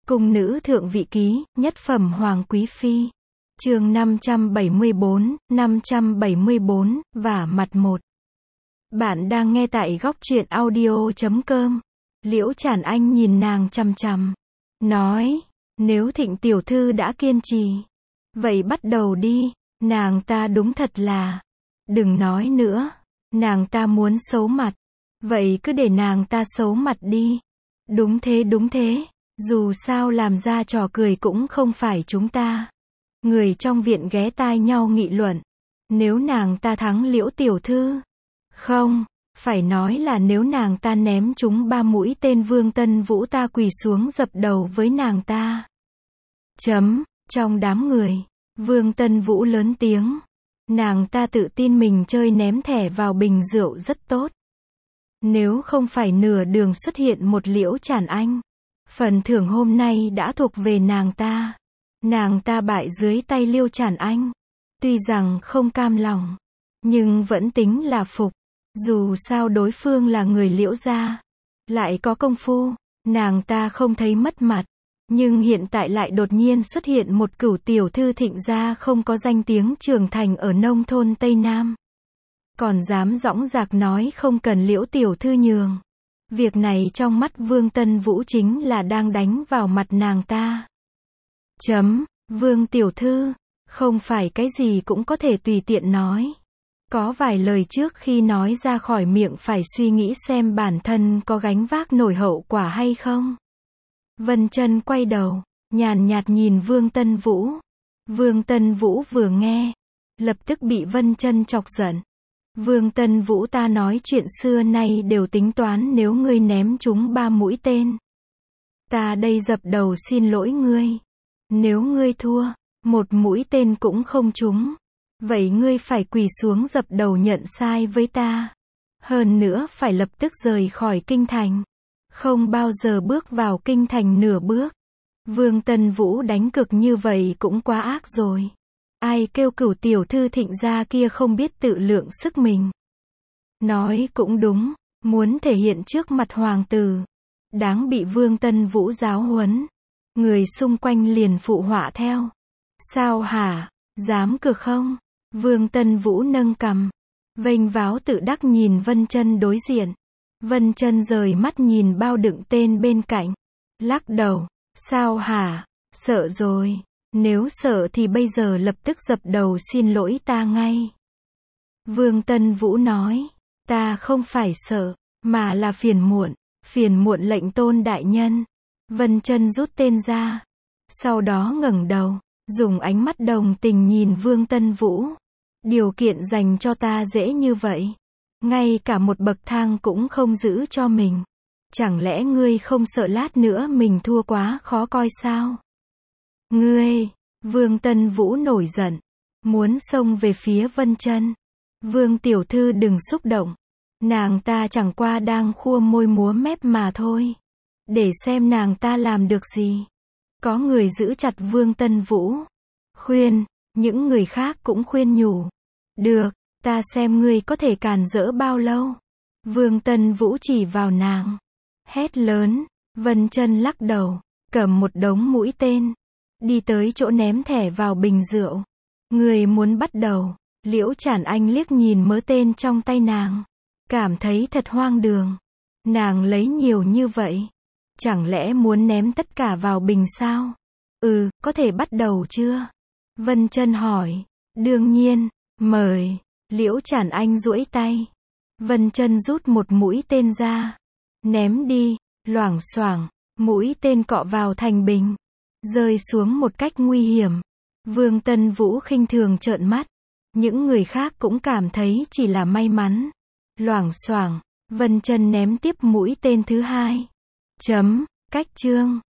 Cung nữ thượng vị ký, nhất phẩm hoàng quý phi. Chương 574, vả mặt 1. Bạn đang nghe tại góc truyện audio.com. Liễu Chản Anh nhìn nàng chằm chằm, nói, nếu Thịnh tiểu thư đã kiên trì, vậy bắt đầu đi. Nàng ta đúng thật là, đừng nói nữa, nàng ta muốn xấu mặt, vậy cứ để nàng ta xấu mặt đi. Đúng thế, dù sao làm ra trò cười cũng không phải chúng ta. Người trong viện ghé tai nhau nghị luận, nếu nàng ta thắng Liễu tiểu thư, không, phải nói là nếu nàng ta ném chúng 3 mũi tên Vương Tân Vũ ta quỳ xuống dập đầu với nàng ta. Trong đám người, Vương Tân Vũ lớn tiếng, nàng ta tự tin mình chơi ném thẻ vào bình rượu rất tốt. Nếu không phải nửa đường xuất hiện một Liễu Chản Anh, phần thưởng hôm nay đã thuộc về nàng ta. Nàng ta bại dưới tay Liễu Chản Anh, tuy rằng không cam lòng, nhưng vẫn tính là phục. Dù sao đối phương là người Liễu gia, lại có công phu, nàng ta không thấy mất mặt. Nhưng hiện tại lại đột nhiên xuất hiện một cửu tiểu thư Thịnh gia không có danh tiếng trưởng thành ở nông thôn Tây Nam, còn dám dõng dạc nói không cần Liễu tiểu thư nhường. Việc này trong mắt Vương Tân Vũ chính là đang đánh vào mặt nàng ta. Vương tiểu thư, không phải cái gì cũng có thể tùy tiện nói. Có vài lời trước khi nói ra khỏi miệng phải suy nghĩ xem bản thân có gánh vác nổi hậu quả hay không. Vân Chân quay đầu, nhàn nhạt nhìn Vương Tân Vũ. Vương Tân Vũ vừa nghe, lập tức bị Vân Chân chọc giận. Vương Tân Vũ, ta nói chuyện xưa nay đều tính toán, nếu ngươi ném chúng 3 mũi tên, ta đây dập đầu xin lỗi ngươi. Nếu ngươi thua, 1 mũi tên cũng không trúng, vậy ngươi phải quỳ xuống dập đầu nhận sai với ta. Hơn nữa phải lập tức rời khỏi kinh thành, không bao giờ bước vào kinh thành nửa bước. Vương Tân Vũ đánh cược như vậy cũng quá ác rồi. Ai kêu cửu tiểu thư Thịnh gia kia không biết tự lượng sức mình. Nói cũng đúng, muốn thể hiện trước mặt hoàng tử, đáng bị Vương Tân Vũ giáo huấn. Người xung quanh liền phụ họa theo. Sao hả, dám cược không? Vương Tân Vũ nâng cằm, vênh váo tự đắc nhìn Vân Chân đối diện. Vân Chân rời mắt nhìn bao đựng tên bên cạnh, lắc đầu, sao hả, sợ rồi, nếu sợ thì bây giờ lập tức dập đầu xin lỗi ta ngay. Vương Tân Vũ nói, ta không phải sợ, mà là phiền muộn lệnh tôn đại nhân. Vân Chân rút tên ra, sau đó ngẩng đầu, dùng ánh mắt đồng tình nhìn Vương Tân Vũ. Điều kiện dành cho ta dễ như vậy, ngay cả một bậc thang cũng không giữ cho mình. Chẳng lẽ ngươi không sợ lát nữa mình thua quá khó coi sao? Ngươi, Vương Tân Vũ nổi giận, muốn xông về phía Vân Chân. Vương tiểu thư đừng xúc động, nàng ta chẳng qua đang khua môi múa mép mà thôi. Để xem nàng ta làm được gì. Có người giữ chặt Vương Tân Vũ, khuyên, những người khác cũng khuyên nhủ. Được, ta xem ngươi có thể cản rỡ bao lâu. Vương Tân Vũ chỉ vào nàng, hét lớn. Vân Chân lắc đầu, cầm một đống mũi tên, đi tới chỗ ném thẻ vào bình rượu. Ngươi muốn bắt đầu? Liễu Chản Anh liếc nhìn mớ tên trong tay nàng, cảm thấy thật hoang đường. Nàng lấy nhiều như vậy, chẳng lẽ muốn ném tất cả vào bình sao? Có thể bắt đầu chưa? Vân Chân hỏi. Đương nhiên, mời. Liễu Chản Anh duỗi tay. Vân Chân rút một mũi tên ra, ném đi, loảng xoảng, mũi tên cọ vào thành bình, rơi xuống một cách nguy hiểm. Vương Tân Vũ khinh thường trợn mắt. Những người khác cũng cảm thấy chỉ là may mắn. Loảng xoảng, Vân Chân ném tiếp mũi tên thứ hai. Cách chương